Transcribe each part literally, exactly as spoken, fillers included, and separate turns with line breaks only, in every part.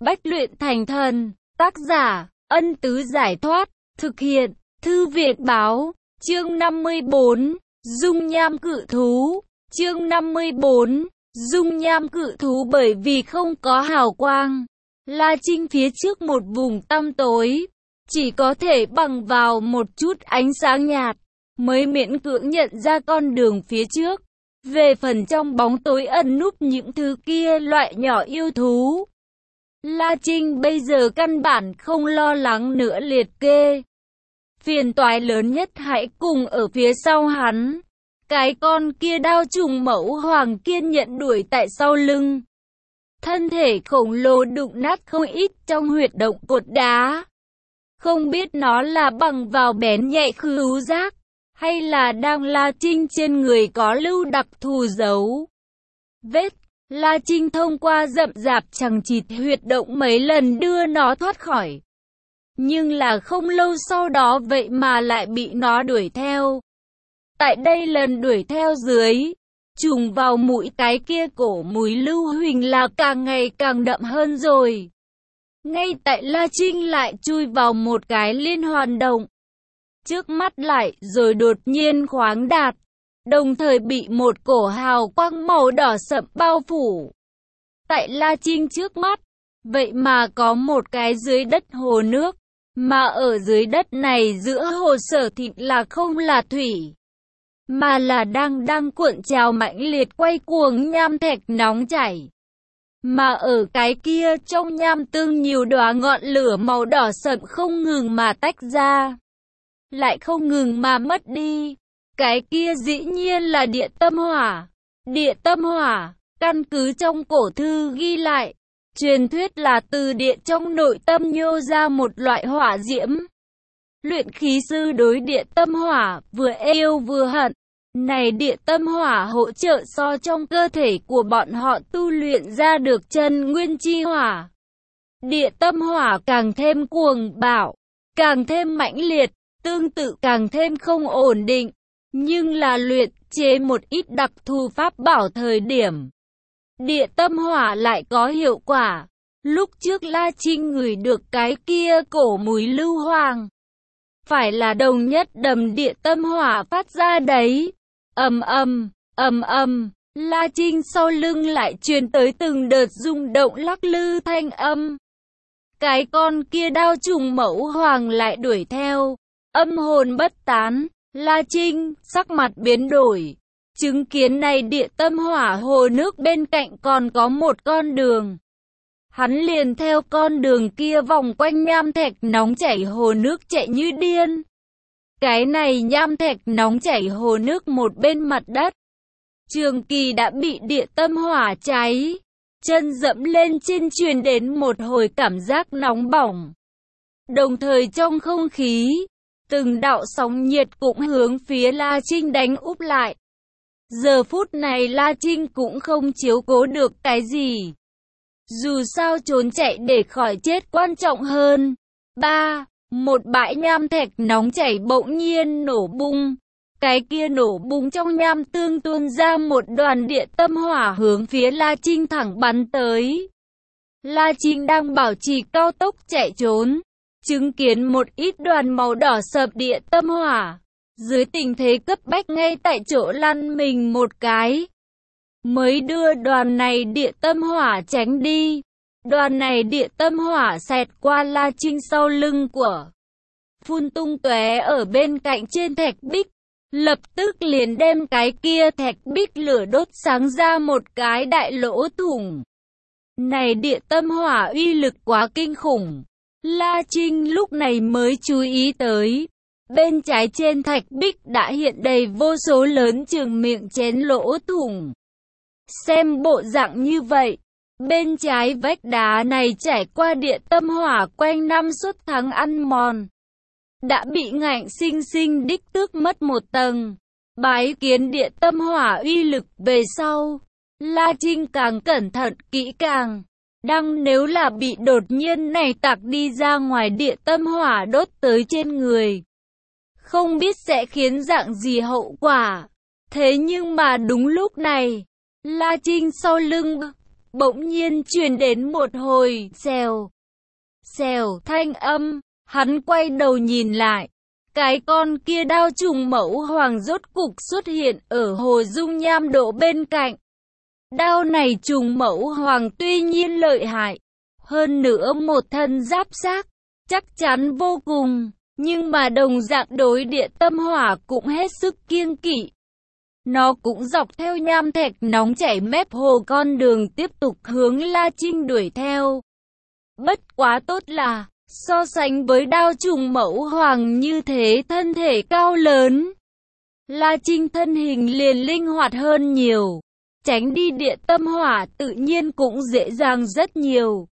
bách luyện thành thần. Tác giả, Ân Tứ Giải Thoát. Thực hiện, Thư Việt Báo. Chương năm mươi bốn. Dung nham cự thú. Chương năm mươi bốn. Dung nham cự thú. Bởi vì không có hào quang, La Trinh phía trước một vùng tăm tối, chỉ có thể bằng vào một chút ánh sáng nhạt mới miễn cưỡng nhận ra con đường phía trước. Về phần trong bóng tối ẩn núp những thứ kia loại nhỏ yêu thú, La Trinh bây giờ căn bản không lo lắng nữa. Liệt kê, phiền toái lớn nhất hãy cùng ở phía sau hắn. Cái con kia đao trùng mẫu hoàng kiên nhẫn đuổi tại sau lưng. Thân thể khổng lồ đụng nát không ít trong huyệt động cột đá. Không biết nó là bằng vào bén nhạy khứu giác, hay là đang La Trinh trên người có lưu đặc thù dấu vết. La Trinh thông qua rậm rạp chằng chịt huyệt động mấy lần đưa nó thoát khỏi. Nhưng là không lâu sau đó vậy mà lại bị nó đuổi theo. Tại đây lần đuổi theo dưới, trùng vào mũi cái kia cổ mùi lưu huỳnh là càng ngày càng đậm hơn rồi. Ngay tại La Trinh lại chui vào một cái liên hoàn động, trước mắt lại rồi đột nhiên khoáng đạt, đồng thời bị một cổ hào quang màu đỏ sậm bao phủ. Tại La Trinh trước mắt, vậy mà có một cái dưới đất hồ nước, mà ở dưới đất này giữa hồ Sở Thịnh là không là thủy, mà là đang đang cuộn trào mãnh liệt quay cuồng nham thạch nóng chảy. Mà ở cái kia trong nham tương nhiều đóa ngọn lửa màu đỏ sậm không ngừng mà tách ra, lại không ngừng mà mất đi. Cái kia dĩ nhiên là địa tâm hỏa. Địa tâm hỏa, căn cứ trong cổ thư ghi lại, truyền thuyết là từ địa trong nội tâm nhô ra một loại hỏa diễm. Luyện khí sư đối địa tâm hỏa vừa yêu vừa hận. Này địa tâm hỏa hỗ trợ so trong cơ thể của bọn họ tu luyện ra được chân nguyên chi hỏa. Địa tâm hỏa càng thêm cuồng bạo, càng thêm mãnh liệt, tương tự càng thêm không ổn định. Nhưng là luyện chế một ít đặc thù pháp bảo thời điểm, địa tâm hỏa lại có hiệu quả. Lúc trước La Trinh ngửi được cái kia cổ mùi lưu hoàng, phải là đồng nhất đầm địa tâm hỏa phát ra đấy. Ầm ầm, ầm ầm, La Trinh sau lưng lại truyền tới từng đợt rung động lắc lư thanh âm. Cái con kia đao trùng mẫu hoàng lại đuổi theo, âm hồn bất tán. La Trinh sắc mặt biến đổi, chứng kiến này địa tâm hỏa hồ nước bên cạnh còn có một con đường. Hắn liền theo con đường kia vòng quanh nham thạch nóng chảy hồ nước chạy như điên. Cái này nham thạch nóng chảy hồ nước một bên mặt đất, Trường Kỳ đã bị địa tâm hỏa cháy. Chân dẫm lên trên truyền đến một hồi cảm giác nóng bỏng. Đồng thời trong không khí, từng đạo sóng nhiệt cũng hướng phía La Trinh đánh úp lại. Giờ phút này La Trinh cũng không chiếu cố được cái gì. Dù sao trốn chạy để khỏi chết quan trọng hơn. ba. Một bãi nham thạch nóng chảy bỗng nhiên nổ bung. Cái kia nổ bung trong nham tương tuôn ra một đoàn địa tâm hỏa hướng phía La Trinh thẳng bắn tới. La Trinh đang bảo trì cao tốc chạy trốn, chứng kiến một ít đoàn màu đỏ sậm địa tâm hỏa, dưới tình thế cấp bách ngay tại chỗ lăn mình một cái, mới đưa đoàn này địa tâm hỏa tránh đi. Đoàn này địa tâm hỏa xẹt qua La Trinh sau lưng của, phun tung tóe ở bên cạnh trên thạch bích, lập tức liền đem cái kia thạch bích lửa đốt sáng ra một cái đại lỗ thủng. Này địa tâm hỏa uy lực quá kinh khủng. La Trinh lúc này mới chú ý tới, bên trái trên thạch bích đã hiện đầy vô số lớn chừng miệng chén lỗ thủng. Xem bộ dạng như vậy, bên trái vách đá này trải qua địa tâm hỏa quanh năm suốt tháng ăn mòn, đã bị ngạnh sinh sinh đích tước mất một tầng. Bái kiến địa tâm hỏa uy lực về sau, La Trinh càng cẩn thận kỹ càng. Đang nếu là bị đột nhiên này tạc đi ra ngoài địa tâm hỏa đốt tới trên người, không biết sẽ khiến dạng gì hậu quả. Thế nhưng mà đúng lúc này, La Trinh sau lưng bỗng nhiên truyền đến một hồi xèo, xèo thanh âm. Hắn quay đầu nhìn lại, cái con kia đao trùng mẫu hoàng rốt cục xuất hiện ở hồ dung nham độ bên cạnh. Đao này trùng mẫu hoàng tuy nhiên lợi hại, hơn nữa một thân giáp xác, chắc chắn vô cùng, nhưng mà đồng dạng đối địa tâm hỏa cũng hết sức kiêng kỵ. Nó cũng dọc theo nham thạch nóng chảy mép hồ con đường tiếp tục hướng La Trinh đuổi theo. Bất quá tốt là, so sánh với đao trùng mẫu hoàng như thế thân thể cao lớn, La Trinh thân hình liền linh hoạt hơn nhiều, tránh đi địa tâm hỏa tự nhiên cũng dễ dàng rất nhiều.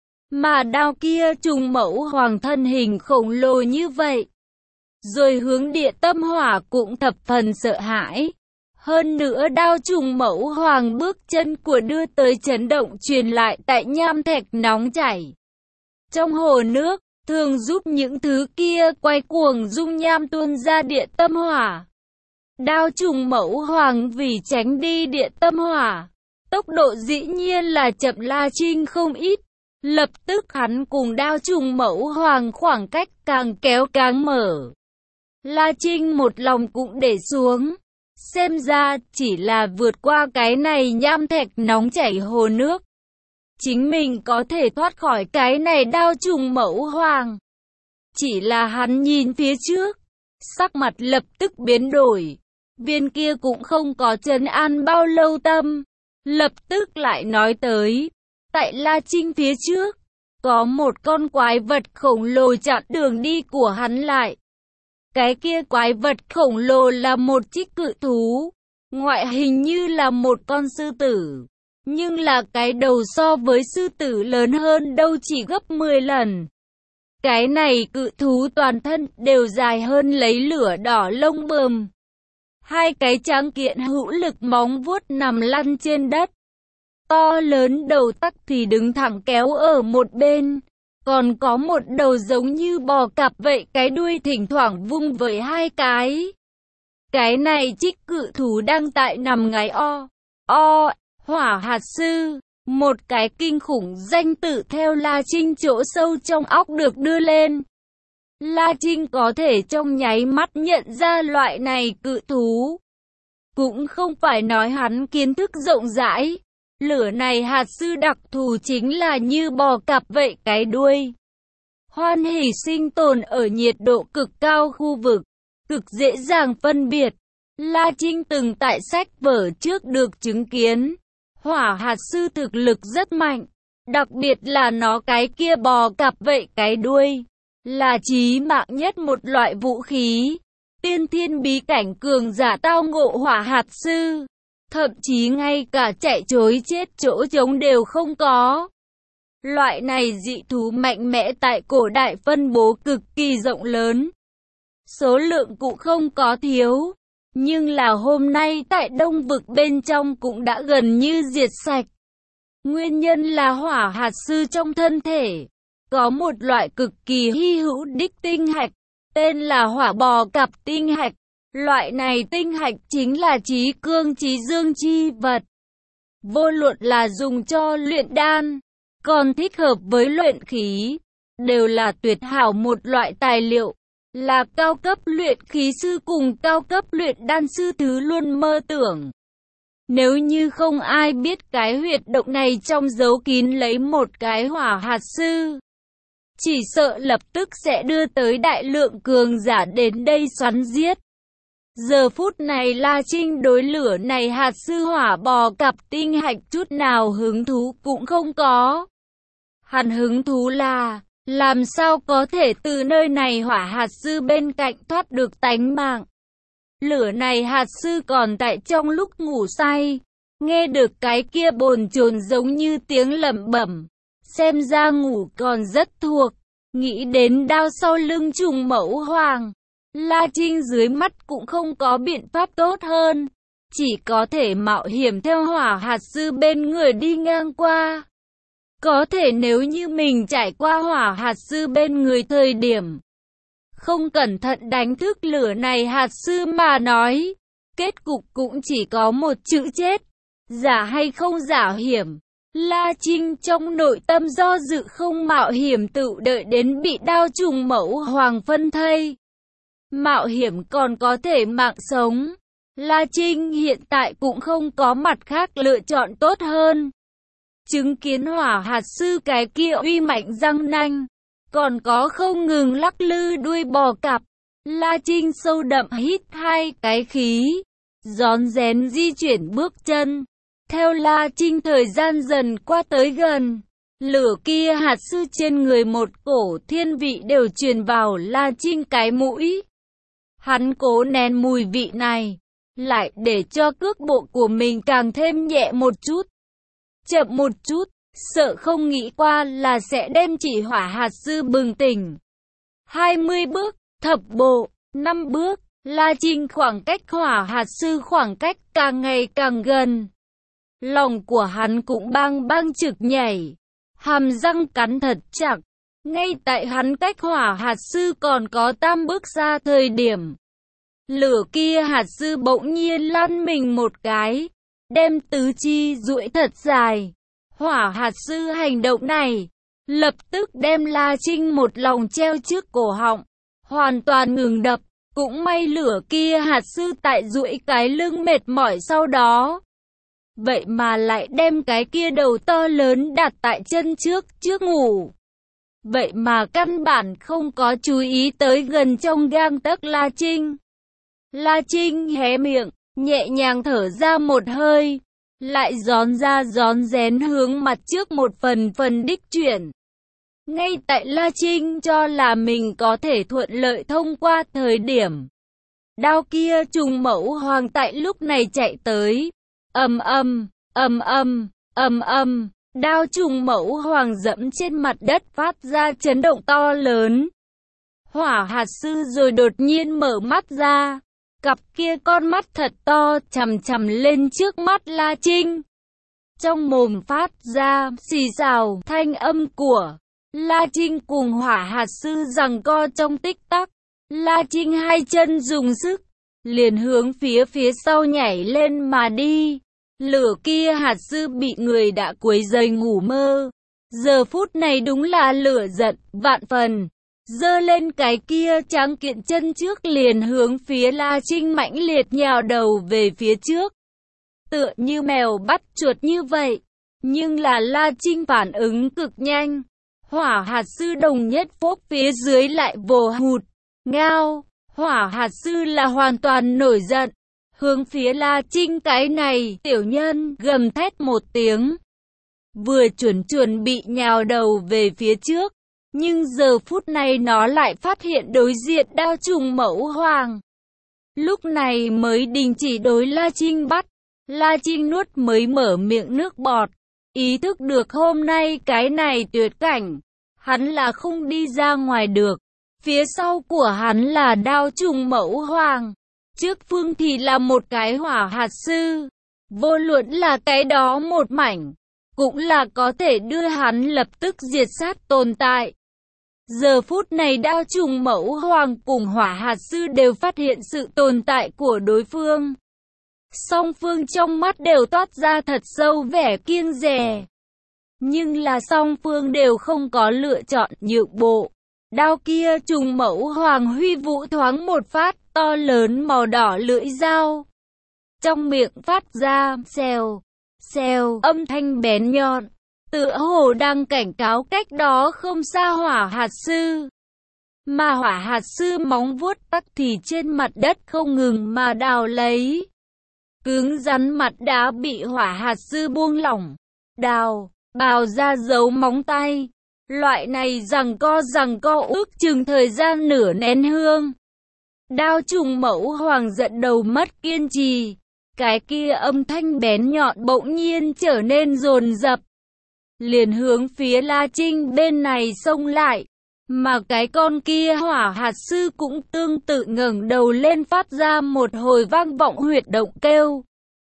Mà đao kia trùng mẫu hoàng thân hình khổng lồ như vậy, rồi hướng địa tâm hỏa cũng thập phần sợ hãi. Hơn nữa đao trùng mẫu hoàng bước chân của đưa tới chấn động truyền lại tại nham thạch nóng chảy trong hồ nước, thường giúp những thứ kia quay cuồng dung nham tuôn ra địa tâm hỏa. Đao trùng mẫu hoàng vì tránh đi địa tâm hỏa, tốc độ dĩ nhiên là chậm La Trinh không ít. Lập tức hắn cùng đao trùng mẫu hoàng khoảng cách càng kéo càng mở. La Trinh một lòng cũng để xuống. Xem ra chỉ là vượt qua cái này nham thạch nóng chảy hồ nước, chính mình có thể thoát khỏi cái này đao trùng mẫu hoàng. Chỉ là hắn nhìn phía trước, sắc mặt lập tức biến đổi. Viên kia cũng không có trấn an bao lâu tâm, lập tức lại nói tới, tại La Trinh phía trước, có một con quái vật khổng lồ chặn đường đi của hắn lại. Cái kia quái vật khổng lồ là một chiếc cự thú, ngoại hình như là một con sư tử, nhưng là cái đầu so với sư tử lớn hơn đâu chỉ gấp mười lần. Cái này cự thú toàn thân đều dài hơn lấy lửa đỏ lông bờm. Hai cái tráng kiện hữu lực móng vuốt nằm lăn trên đất. To lớn đầu tắc thì đứng thẳng kéo ở một bên. Còn có một đầu giống như bò cạp vậy, cái đuôi thỉnh thoảng vung với hai cái. Cái này trích cự thú đang tại nằm ngáy o, o, hỏa hạt sư. Một cái kinh khủng danh tự theo La Trinh chỗ sâu trong óc được đưa lên. La Trinh có thể trong nháy mắt nhận ra loại này cự thú. Cũng không phải nói hắn kiến thức rộng rãi. Lửa này hạt sư đặc thù chính là như bò cạp vậy, cái đuôi hoan hỉ sinh tồn ở nhiệt độ cực cao khu vực, cực dễ dàng phân biệt. La Trinh từng tại sách vở trước được chứng kiến, hỏa hạt sư thực lực rất mạnh, đặc biệt là nó cái kia bò cạp vậy cái đuôi, là chí mạng nhất một loại vũ khí. Tiên thiên bí cảnh cường giả tao ngộ hỏa hạt sư, thậm chí ngay cả chạy trối chết chỗ trống đều không có. Loại này dị thú mạnh mẽ tại cổ đại phân bố cực kỳ rộng lớn, số lượng cũng không có thiếu, nhưng là hôm nay tại Đông Vực bên trong cũng đã gần như diệt sạch. Nguyên nhân là hỏa hạt sư trong thân thể có một loại cực kỳ hy hữu đích tinh hạch, tên là hỏa bò cạp tinh hạch. Loại này tinh hạch chính là trí cương trí dương chi vật. Vô luận là dùng cho luyện đan, còn thích hợp với luyện khí, đều là tuyệt hảo một loại tài liệu, là cao cấp luyện khí sư cùng cao cấp luyện đan sư thứ luôn mơ tưởng. Nếu như không ai biết cái huyệt động này trong giấu kín lấy một cái hỏa hạt sư, chỉ sợ lập tức sẽ đưa tới đại lượng cường giả đến đây xoắn giết. Giờ phút này La Trinh đối lửa này hạt sư hỏa bò cạp tinh hạch chút nào hứng thú cũng không có. Hắn hứng thú là, làm sao có thể từ nơi này hỏa hạt sư bên cạnh thoát được tánh mạng. Lửa này hạt sư còn tại trong lúc ngủ say, nghe được cái kia bồn chồn giống như tiếng lẩm bẩm, xem ra ngủ còn rất thuộc, nghĩ đến đao sau lưng trùng mẫu hoàng. La Trinh dưới mắt cũng không có biện pháp tốt hơn, chỉ có thể mạo hiểm theo hỏa hạt sư bên người đi ngang qua. Có thể nếu như mình trải qua hỏa hạt sư bên người thời điểm không cẩn thận đánh thức lửa này hạt sư mà nói, kết cục cũng chỉ có một chữ chết. Giả hay không giả hiểm, La Trinh trong nội tâm do dự không mạo hiểm tự đợi đến bị đao trùng mẫu hoàng phân thây. Mạo hiểm còn có thể mạng sống. La Trinh hiện tại cũng không có mặt khác lựa chọn tốt hơn. Chứng kiến hỏa hạt sư cái kia uy mạnh răng nanh, còn có không ngừng lắc lư đuôi bò cạp. La Trinh sâu đậm hít hai cái khí, rón rén di chuyển bước chân. Theo La Trinh thời gian dần qua tới gần, lửa kia hạt sư trên người một cổ thiên vị đều truyền vào La Trinh cái mũi. Hắn cố nén mùi vị này, lại để cho cước bộ của mình càng thêm nhẹ một chút, chậm một chút, sợ không nghĩ qua là sẽ đem chỉ hỏa hạt sư bừng tỉnh. hai mươi bước, thập bộ, năm bước, La Trinh khoảng cách hỏa hạt sư khoảng cách càng ngày càng gần. Lòng của hắn cũng bang bang trực nhảy, hàm răng cắn thật chặt. Ngay tại hắn cách hỏa hạt sư còn có tam bước xa thời điểm, lửa kia hạt sư bỗng nhiên lăn mình một cái, đem tứ chi duỗi thật dài. Hỏa hạt sư hành động này, lập tức đem La Trinh một lòng treo trước cổ họng, hoàn toàn ngừng đập. Cũng may lửa kia hạt sư tại duỗi cái lưng mệt mỏi sau đó, vậy mà lại đem cái kia đầu to lớn đặt tại chân trước, trước ngủ. Vậy mà căn bản không có chú ý tới gần trong gang tấc La Trinh. La Trinh hé miệng, nhẹ nhàng thở ra một hơi, lại gión ra gión rén hướng mặt trước một phần phần đích chuyển. Ngay tại La Trinh cho là mình có thể thuận lợi thông qua thời điểm, đao kia trùng mẫu hoàng tại lúc này chạy tới. Ầm ầm, ầm ầm, ầm ầm, đao trùng mẫu hoàng dẫm trên mặt đất phát ra chấn động to lớn. Hỏa hạt sư rồi đột nhiên mở mắt ra, cặp kia con mắt thật to chằm chằm lên trước mắt La Trinh. Trong mồm phát ra xì xào thanh âm của La Trinh cùng hỏa hạt sư giằng co trong tích tắc. La Trinh hai chân dùng sức, liền hướng phía phía sau nhảy lên mà đi. Lửa kia hạt sư bị người đã quấy rầy ngủ mơ, giờ phút này đúng là lửa giận vạn phần, giơ lên cái kia tráng kiện chân trước liền hướng phía La Trinh mãnh liệt nhào đầu về phía trước, tựa như mèo bắt chuột như vậy. Nhưng là La Trinh phản ứng cực nhanh, hỏa hạt sư đồng nhất phốc phía dưới lại vồ hụt, ngao. Hỏa hạt sư là hoàn toàn nổi giận, hướng phía La Trinh cái này tiểu nhân gầm thét một tiếng, vừa chuẩn chuẩn bị nhào đầu về phía trước, nhưng giờ phút này nó lại phát hiện đối diện đao trùng mẫu hoàng. Lúc này mới đình chỉ đối La Trinh bắt. La Trinh nuốt mới mở miệng nước bọt, ý thức được hôm nay cái này tuyệt cảnh, hắn là không đi ra ngoài được. Phía sau của hắn là đao trùng mẫu hoàng, trước phương thì là một cái hỏa hạt sư. Vô luận là cái đó một mảnh, cũng là có thể đưa hắn lập tức diệt sát tồn tại. Giờ phút này đao trùng mẫu hoàng cùng hỏa hạt sư đều phát hiện sự tồn tại của đối phương. Song phương trong mắt đều toát ra thật sâu vẻ kiêng dè. Nhưng là song phương đều không có lựa chọn nhượng bộ. Đao kia trùng mẫu hoàng huy vũ thoáng một phát, to lớn màu đỏ lưỡi dao. Trong miệng phát ra xèo, xèo âm thanh bén nhọn, tựa hồ đang cảnh cáo cách đó không xa hỏa hạt sư. Mà hỏa hạt sư móng vuốt tắc thì trên mặt đất không ngừng mà đào lấy. Cứng rắn mặt đá bị hỏa hạt sư buông lỏng, đào, bào ra dấu móng tay. Loại này giằng co giằng co ước chừng thời gian nửa nén hương. Đao trùng mẫu hoàng giận đầu mất kiên trì, cái kia âm thanh bén nhọn bỗng nhiên trở nên dồn dập, liền hướng phía La Trinh bên này xông lại. Mà cái con kia hỏa hạt sư cũng tương tự ngẩng đầu lên phát ra một hồi vang vọng huyệt động kêu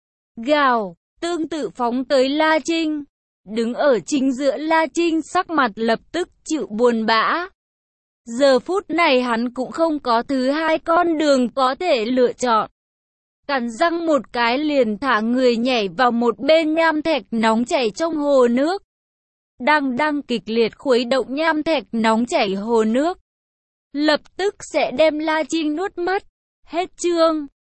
gào, tương tự phóng tới La Trinh. Đứng ở chính giữa La Trinh sắc mặt lập tức chịu buồn bã. Giờ phút này hắn cũng không có thứ hai con đường có thể lựa chọn. cắn răng một cái liền thả người nhảy vào một bên nham thạch nóng chảy trong hồ nước. Đang đang kịch liệt khuấy động nham thạch nóng chảy hồ nước, lập tức sẽ đem La Trinh nuốt mất. Hết chương.